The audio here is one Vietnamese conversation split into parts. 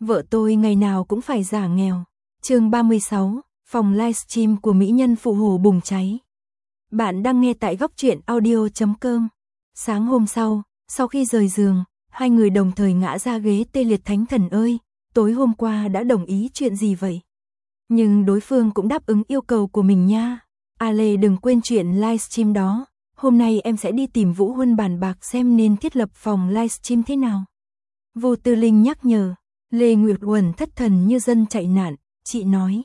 Vợ tôi ngày nào cũng phải giả nghèo. Chương 36, phòng livestream của mỹ nhân Phụ Hồ bùng cháy. Bạn đang nghe tại góc truyện audio.com. Sáng hôm sau khi rời giường, hai người đồng thời ngã ra ghế tê liệt. Thánh thần ơi, tối hôm qua đã đồng ý chuyện gì vậy? Nhưng đối phương cũng đáp ứng yêu cầu của mình nha. Lê đừng quên chuyện livestream đó. Hôm nay em sẽ đi tìm Vũ Huân bàn bạc xem nên thiết lập phòng livestream thế nào. Vô Tư Linh nhắc nhở. Lê Nguyệt Uẩn thất thần như dân chạy nạn. Chị nói.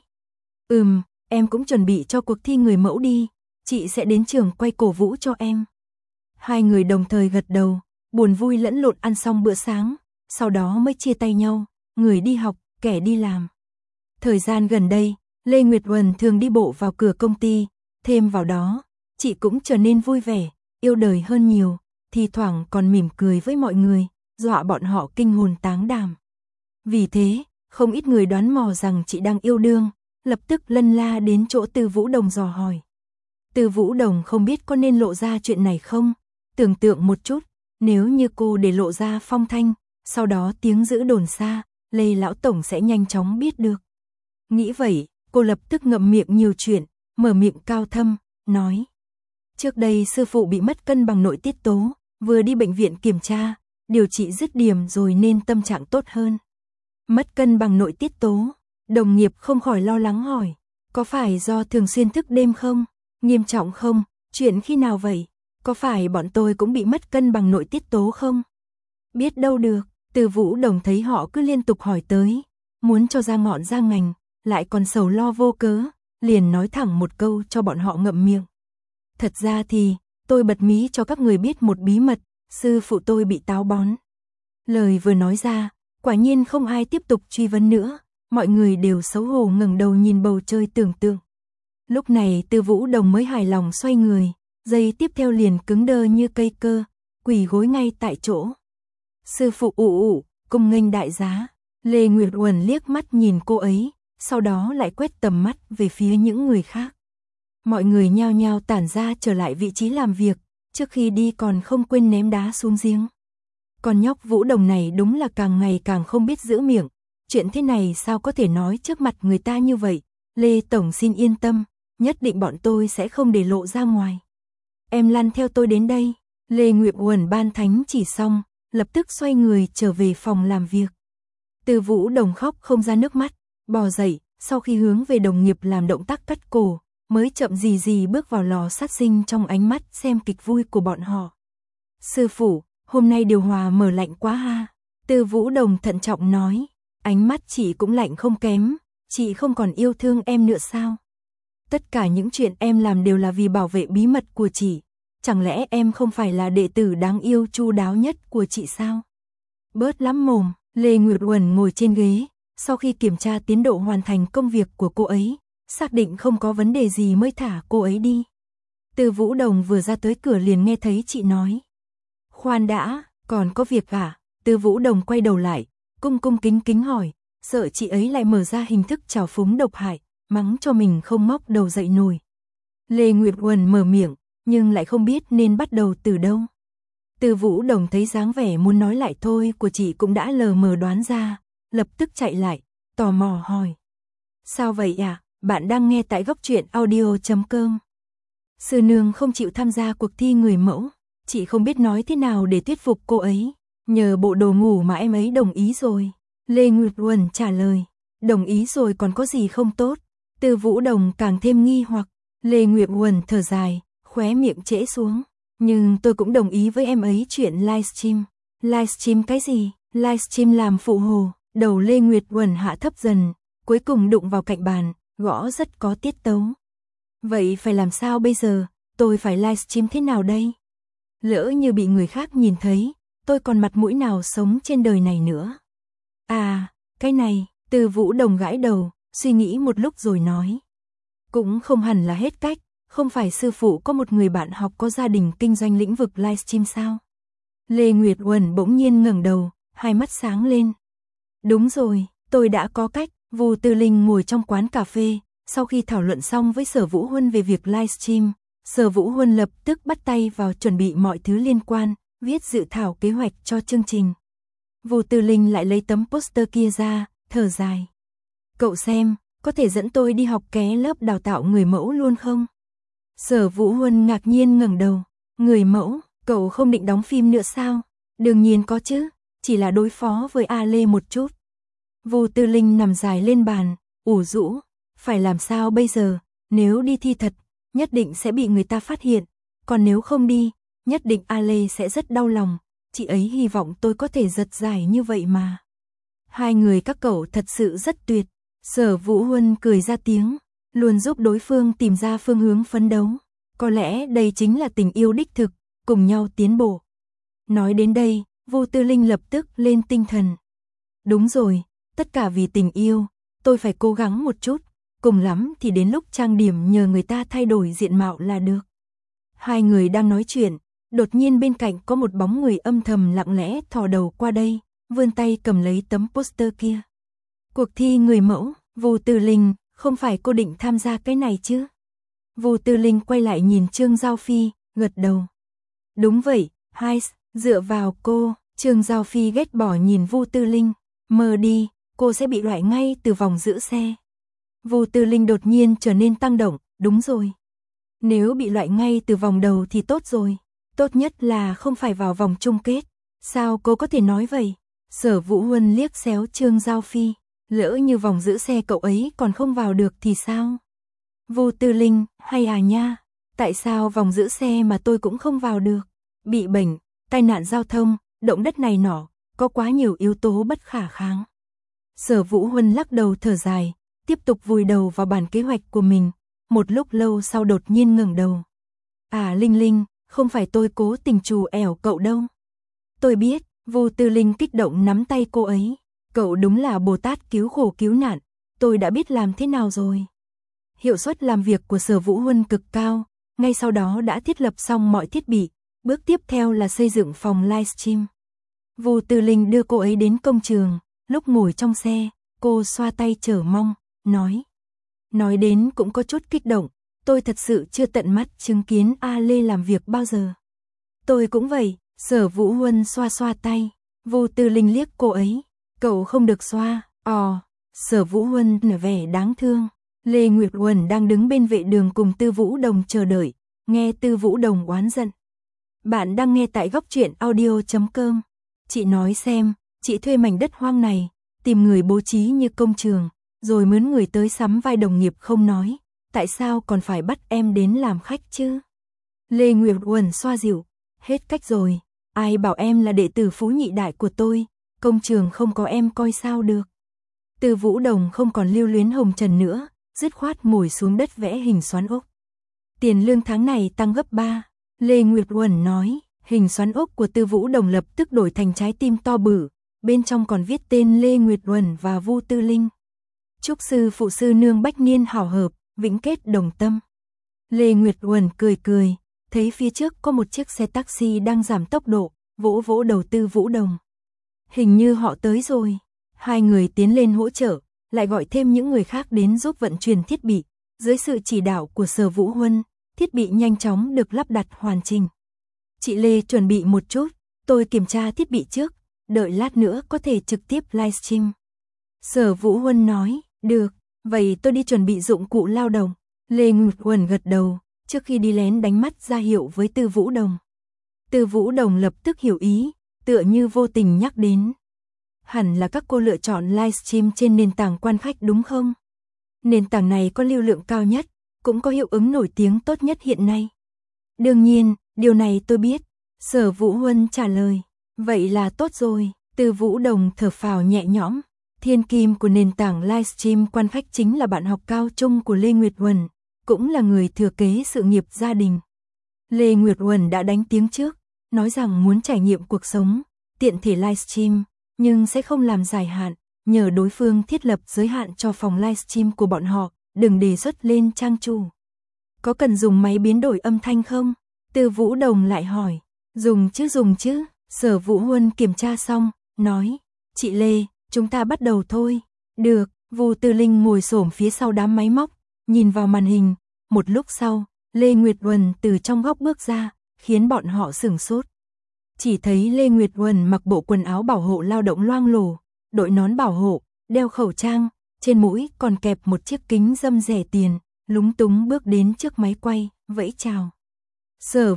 Em cũng chuẩn bị cho cuộc thi người mẫu đi. Chị sẽ đến trường quay cổ vũ cho em. Hai người đồng thời gật đầu, buồn vui lẫn lộn ăn xong bữa sáng, sau đó mới chia tay nhau, người đi học, kẻ đi làm. Thời gian gần đây, Lê Nguyệt Uẩn thường đi bộ vào cửa công ty, thêm vào đó, chị cũng trở nên vui vẻ, yêu đời hơn nhiều, thi thoảng còn mỉm cười với mọi người, dọa bọn họ kinh hồn táng đảm. Vì thế, không ít người đoán mò rằng chị đang yêu đương, lập tức lân la đến chỗ Từ Vũ Đồng dò hỏi. Từ Vũ Đồng không biết có nên lộ ra chuyện này không? Tưởng tượng một chút, nếu như cô để lộ ra phong thanh, sau đó tiếng dữ đồn xa, Lê Lão Tổng sẽ nhanh chóng biết được. Nghĩ vậy, cô lập tức ngậm miệng nhiều chuyện, mở miệng cao thâm, nói. Trước đây sư phụ bị mất cân bằng nội tiết tố, vừa đi bệnh viện kiểm tra, điều trị dứt điểm rồi nên tâm trạng tốt hơn. Mất cân bằng nội tiết tố, đồng nghiệp không khỏi lo lắng hỏi, có phải do thường xuyên thức đêm không? Nghiêm trọng không? Chuyện khi nào vậy? Có phải bọn tôi cũng bị mất cân bằng nội tiết tố không? Biết đâu được, Từ Vũ Đồng thấy họ cứ liên tục hỏi tới, muốn cho ra ngọn ra ngành, lại còn sầu lo vô cớ, liền nói thẳng một câu cho bọn họ ngậm miệng. Thật ra thì, tôi bật mí cho các người biết một bí mật, sư phụ tôi bị táo bón. Lời vừa nói ra, quả nhiên không ai tiếp tục truy vấn nữa, mọi người đều xấu hổ ngẩng đầu nhìn bầu trời tưởng tượng. Lúc này Từ Vũ Đồng mới hài lòng xoay người, giây tiếp theo liền cứng đơ như cây cơ, quỳ gối ngay tại chỗ. Sư phụ cung nghênh đại giá. Lê Nguyệt Uẩn liếc mắt nhìn cô ấy, sau đó lại quét tầm mắt về phía những người khác. Mọi người nhao nhao tản ra trở lại vị trí làm việc, trước khi đi còn không quên ném đá xuống giếng. Con nhóc Vũ Đồng này đúng là càng ngày càng không biết giữ miệng, chuyện thế này sao có thể nói trước mặt người ta như vậy. Lê Tổng xin yên tâm, nhất định bọn tôi sẽ không để lộ ra ngoài. Em lăn theo tôi đến đây. Lê Nguyệt Uẩn ban thánh chỉ xong, lập tức xoay người trở về phòng làm việc. Từ Vũ Đồng khóc không ra nước mắt, bò dậy, sau khi hướng về đồng nghiệp làm động tác cắt cổ, mới chậm gì bước vào lò sát sinh trong ánh mắt xem kịch vui của bọn họ. Sư phụ, hôm nay điều hòa mở lạnh quá ha. Từ Vũ Đồng thận trọng nói, ánh mắt chị cũng lạnh không kém, chị không còn yêu thương em nữa sao? Tất cả những chuyện em làm đều là vì bảo vệ bí mật của chị. Chẳng lẽ em không phải là đệ tử đáng yêu chu đáo nhất của chị sao? Bớt lắm mồm. Lê Nguyệt Uẩn ngồi trên ghế, sau khi kiểm tra tiến độ hoàn thành công việc của cô ấy, xác định không có vấn đề gì mới thả cô ấy đi. Từ Vũ Đồng vừa ra tới cửa liền nghe thấy chị nói. Khoan đã, còn có việc à? Từ Vũ Đồng quay đầu lại, cung kính hỏi, sợ chị ấy lại mở ra hình thức trào phúng độc hại, mắng cho mình không móc đầu dậy nổi. Lê Nguyệt Uẩn mở miệng, nhưng lại không biết nên bắt đầu từ đâu. Từ Vũ Đồng thấy dáng vẻ muốn nói lại thôi của chị cũng đã lờ mờ đoán ra, lập tức chạy lại, tò mò hỏi. Sao vậy à? Bạn đang nghe tại góc truyện audio.com. Sư nương không chịu tham gia cuộc thi người mẫu, chị không biết nói thế nào để thuyết phục cô ấy, nhờ bộ đồ ngủ mà em ấy đồng ý rồi. Lê Nguyệt Uẩn trả lời, đồng ý rồi còn có gì không tốt? Từ Vũ Đồng càng thêm nghi hoặc. Lê Nguyệt Uẩn thở dài, khóe miệng trễ xuống. Nhưng tôi cũng đồng ý với em ấy chuyện livestream. Livestream cái gì? Livestream làm Phụ Hồ. Đầu Lê Nguyệt Uẩn hạ thấp dần, cuối cùng đụng vào cạnh bàn, gõ rất có tiết tấu. Vậy phải làm sao bây giờ? Tôi phải livestream thế nào đây? Lỡ như bị người khác nhìn thấy, tôi còn mặt mũi nào sống trên đời này nữa? À, cái này, Từ Vũ Đồng gãi đầu, suy nghĩ một lúc rồi nói. Cũng không hẳn là hết cách, không phải sư phụ có một người bạn học có gia đình kinh doanh lĩnh vực livestream sao? Lê Nguyệt Uẩn bỗng nhiên ngẩng đầu, hai mắt sáng lên. Đúng rồi, tôi đã có cách. Vô Tư Linh ngồi trong quán cà phê, sau khi thảo luận xong với Sở Vũ Huân về việc livestream, Sở Vũ Huân lập tức bắt tay vào chuẩn bị mọi thứ liên quan, viết dự thảo kế hoạch cho chương trình. Vu Tư Linh lại lấy tấm poster kia ra, thở dài. Cậu xem, có thể dẫn tôi đi học ké lớp đào tạo người mẫu luôn không? Sở Vũ Huân ngạc nhiên ngẩng đầu. Người mẫu, cậu không định đóng phim nữa sao? Đương nhiên có chứ, chỉ là đối phó với A Lê một chút. Vu Tư Linh nằm dài lên bàn, ủ rũ. Phải làm sao bây giờ? Nếu đi thi thật, nhất định sẽ bị người ta phát hiện. Còn nếu không đi, nhất định A Lê sẽ rất đau lòng. Chị ấy hy vọng tôi có thể giật giải như vậy mà. Hai người các cậu thật sự rất tuyệt. Sở Vũ Huân cười ra tiếng, luôn giúp đối phương tìm ra phương hướng phấn đấu. Có lẽ đây chính là tình yêu đích thực, cùng nhau tiến bộ. Nói đến đây, Vu Tư Linh lập tức lên tinh thần. Đúng rồi, tất cả vì tình yêu, tôi phải cố gắng một chút, cùng lắm thì đến lúc trang điểm nhờ người ta thay đổi diện mạo là được. Hai người đang nói chuyện, đột nhiên bên cạnh có một bóng người âm thầm lặng lẽ thò đầu qua đây, vươn tay cầm lấy tấm poster kia. Cuộc thi người mẫu, Vu Tư Linh, không phải cô định tham gia cái này chứ? Vu Tư Linh quay lại nhìn Trương Giao Phi, gật đầu. Đúng vậy, dựa vào cô. Trương Giao Phi ghét bỏ nhìn Vu Tư Linh, mờ đi, cô sẽ bị loại ngay từ vòng giữ xe. Vu Tư Linh đột nhiên trở nên tăng động, đúng rồi. Nếu bị loại ngay từ vòng đầu thì tốt rồi, tốt nhất là không phải vào vòng chung kết. Sao cô có thể nói vậy? Sở Vũ Huân liếc xéo Trương Giao Phi, lỡ như vòng giữ xe cậu ấy còn không vào được thì sao? Vu Tư Linh, hay à nha, tại sao vòng giữ xe mà tôi cũng không vào được? Bị bệnh, tai nạn giao thông, động đất này nọ, có quá nhiều yếu tố bất khả kháng. Sở Vũ Huân lắc đầu thở dài, tiếp tục vùi đầu vào bản kế hoạch của mình, một lúc lâu sau đột nhiên ngẩng đầu. À Linh Linh, không phải tôi cố tình trù ẻo cậu đâu. Tôi biết, Vu Tư Linh kích động nắm tay cô ấy. Cậu đúng là Bồ Tát cứu khổ cứu nạn, tôi đã biết làm thế nào rồi. Hiệu suất làm việc của Sở Vũ Huân cực cao, ngay sau đó đã thiết lập xong mọi thiết bị, bước tiếp theo là xây dựng phòng livestream. Vu Tư Linh đưa cô ấy đến công trường, lúc ngồi trong xe, cô xoa tay chờ mong, nói đến cũng có chút kích động, tôi thật sự chưa tận mắt chứng kiến A Lê làm việc bao giờ. Tôi cũng vậy, Sở Vũ Huân xoa xoa tay, Vu Tư Linh liếc cô ấy, cậu không được xoa, Sở Vũ Huân nở vẻ đáng thương. Lê Nguyệt Uẩn đang đứng bên vệ đường cùng Tư Vũ Đồng chờ đợi, nghe Tư Vũ Đồng oán giận. Bạn đang nghe tại góc truyện audio.com. Chị nói xem, chị thuê mảnh đất hoang này, tìm người bố trí như công trường, rồi mướn người tới sắm vai đồng nghiệp không nói, tại sao còn phải bắt em đến làm khách chứ? Lê Nguyệt Uẩn xoa dịu, hết cách rồi, ai bảo em là đệ tử phú nhị đại của tôi, công trường không có em coi sao được. Tư Vũ Đồng không còn lưu luyến hồng trần nữa, dứt khoát ngồi xuống đất vẽ hình xoắn ốc. Tiền lương tháng này tăng gấp 3, Lê Nguyệt Uẩn nói, hình xoắn ốc của Tư Vũ Đồng lập tức đổi thành trái tim to bự, bên trong còn viết tên Lê Nguyệt Uẩn và Vu Tư Linh. Chúc sư phụ sư nương bách niên hảo hợp, vĩnh kết đồng tâm. Lê Nguyệt Uẩn cười cười, thấy phía trước có một chiếc xe taxi đang giảm tốc độ, vỗ vỗ đầu Tư Vũ Đồng. Hình như họ tới rồi. Hai người tiến lên hỗ trợ, lại gọi thêm những người khác đến giúp vận chuyển thiết bị. Dưới sự chỉ đạo của Sở Vũ Huân, thiết bị nhanh chóng được lắp đặt hoàn chỉnh. Chị Lê chuẩn bị một chút, tôi kiểm tra thiết bị trước, đợi lát nữa có thể trực tiếp livestream. Sở Vũ Huân nói, được, vậy tôi đi chuẩn bị dụng cụ lao động. Lê Nguyệt Uẩn gật đầu, trước khi đi lén đánh mắt ra hiệu với Tư Vũ Đồng. Tư Vũ Đồng lập tức hiểu ý, tựa như vô tình nhắc đến. Hẳn là các cô lựa chọn livestream trên nền tảng quan khách đúng không? Nền tảng này có lưu lượng cao nhất, cũng có hiệu ứng nổi tiếng tốt nhất hiện nay. Đương nhiên, điều này tôi biết. Sở Vũ Huân trả lời. Vậy là tốt rồi. Tư Vũ Đồng thở phào nhẹ nhõm. Thiên kim của nền tảng livestream quan khách chính là bạn học cao trung của Lê Nguyệt Uẩn, cũng là người thừa kế sự nghiệp gia đình. Lê Nguyệt Uẩn đã đánh tiếng trước, nói rằng muốn trải nghiệm cuộc sống, tiện thể livestream, nhưng sẽ không làm dài hạn, nhờ đối phương thiết lập giới hạn cho phòng livestream của bọn họ, đừng đề xuất lên trang chủ. Có cần dùng máy biến đổi âm thanh không? Tư Vũ Đồng lại hỏi. Dùng chứ. Sở Vũ Huân kiểm tra xong, nói. Chị Lê, chúng ta bắt đầu thôi. Được, Vu Tư Linh ngồi xổm phía sau đám máy móc, nhìn vào màn hình. Một lúc sau, Lê Nguyệt Uẩn từ trong góc bước ra, khiến bọn họ sửng sốt. chỉ thấy Lê Nguyệt Uẩn mặc bộ quần áo bảo hộ lao động loang lổ, đội nón bảo hộ, đeo khẩu trang, trên mũi còn kẹp một chiếc kính râm rẻ tiền, lúng túng bước đến trước máy quay, vẫy chào. Sở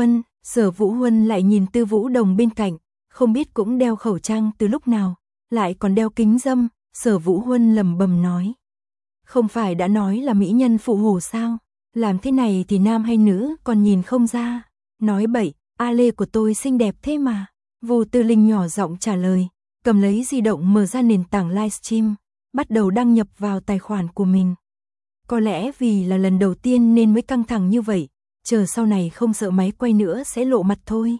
Vũ Huân lại nhìn Tư Vũ Đồng bên cạnh, không biết cũng đeo khẩu trang từ lúc nào, lại còn đeo kính râm, Sở Vũ Huân lẩm bẩm nói. Không phải đã nói là mỹ nhân phụ hồ sao, làm thế này thì nam hay nữ còn nhìn không ra. Nói bậy, A Lê của tôi xinh đẹp thế mà. Vô Tư Linh nhỏ giọng trả lời, cầm lấy di động mở ra nền tảng livestream, bắt đầu đăng nhập vào tài khoản của mình. Có lẽ vì là lần đầu tiên nên mới căng thẳng như vậy, chờ sau này không sợ máy quay nữa sẽ lộ mặt thôi.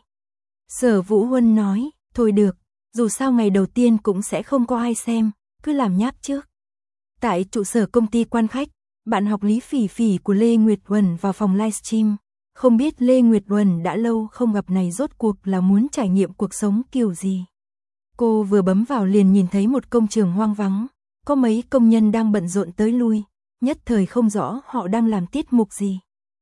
Sở Vũ Huân nói, thôi được, dù sao ngày đầu tiên cũng sẽ không có ai xem, cứ làm nháp trước. Tại trụ sở công ty Quan Khách, bạn học Lý Phỉ Phỉ của Lê Nguyệt Uẩn vào phòng livestream. Không biết Lê Nguyệt Uẩn đã lâu không gặp này rốt cuộc là muốn trải nghiệm cuộc sống kiểu gì. Cô vừa bấm vào liền nhìn thấy một công trường hoang vắng, có mấy công nhân đang bận rộn tới lui, nhất thời không rõ họ đang làm tiết mục gì.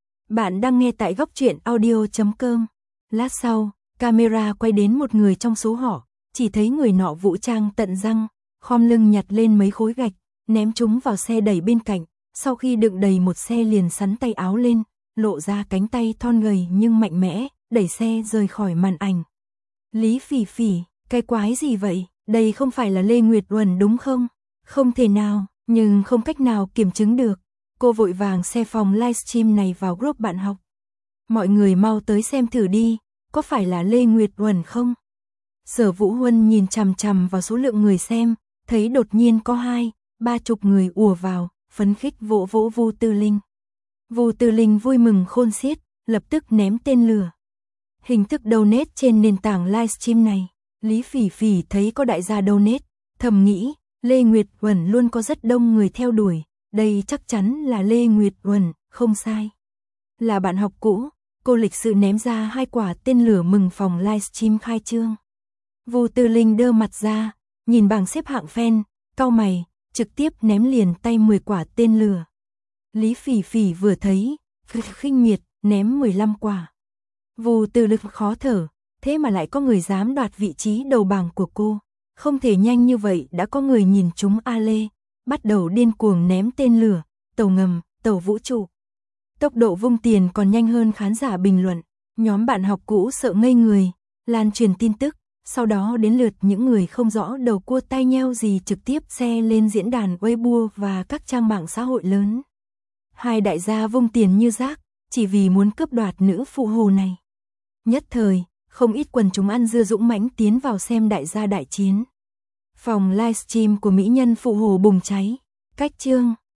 Bạn đang nghe tại góc truyện audio.com. Lát sau, camera quay đến một người trong số họ, chỉ thấy người nọ vũ trang tận răng, khom lưng nhặt lên mấy khối gạch, ném chúng vào xe đẩy bên cạnh, sau khi đựng đầy một xe liền sắn tay áo lên, lộ ra cánh tay thon gầy nhưng mạnh mẽ, đẩy xe rời khỏi màn ảnh. Lý Phỉ Phỉ, cái quái gì vậy, đây không phải là Lê Nguyệt Uẩn đúng không? Không thể nào, nhưng không cách nào kiểm chứng được. Cô vội vàng share phòng livestream này vào group bạn học. Mọi người mau tới xem thử đi, có phải là Lê Nguyệt Uẩn không? Sở Vũ Huân nhìn chằm chằm vào số lượng người xem, thấy đột nhiên có 2-30 người ùa vào, phấn khích vỗ vỗ Vu Tư Linh. Vu Tư Linh vui mừng khôn xiết, lập tức ném tên lửa. Hình thức donate trên nền tảng livestream này, Lý Phỉ Phỉ thấy có đại gia donate, thầm nghĩ, Lê Nguyệt Uẩn luôn có rất đông người theo đuổi, đây chắc chắn là Lê Nguyệt Uẩn, không sai. Là bạn học cũ, cô lịch sự ném ra 2 quả tên lửa mừng phòng livestream khai trương. Vu Tư Linh đơ mặt ra, nhìn bảng xếp hạng fan, cau mày, trực tiếp ném liền tay 10 quả tên lửa. Lý Phỉ Phỉ vừa thấy, khinh miệt, ném 15 quả. Vu Tư Linh khó thở, thế mà lại có người dám đoạt vị trí đầu bảng của cô. Không thể nhanh như vậy đã có người nhìn trúng A Lê, bắt đầu điên cuồng ném tên lửa, tàu ngầm, tàu vũ trụ. Tốc độ vung tiền còn nhanh hơn khán giả bình luận, nhóm bạn học cũ sợ ngây người, lan truyền tin tức, sau đó đến lượt những người không rõ đầu cua tai nheo gì trực tiếp share lên diễn đàn Weibo và các trang mạng xã hội lớn. 2 đại gia vung tiền như rác, chỉ vì muốn cướp đoạt nữ phụ hồ này. Nhất thời, không ít quần chúng ăn dưa dũng mãnh tiến vào xem đại gia đại chiến. Phòng livestream của mỹ nhân phụ hồ bùng cháy. Cách chương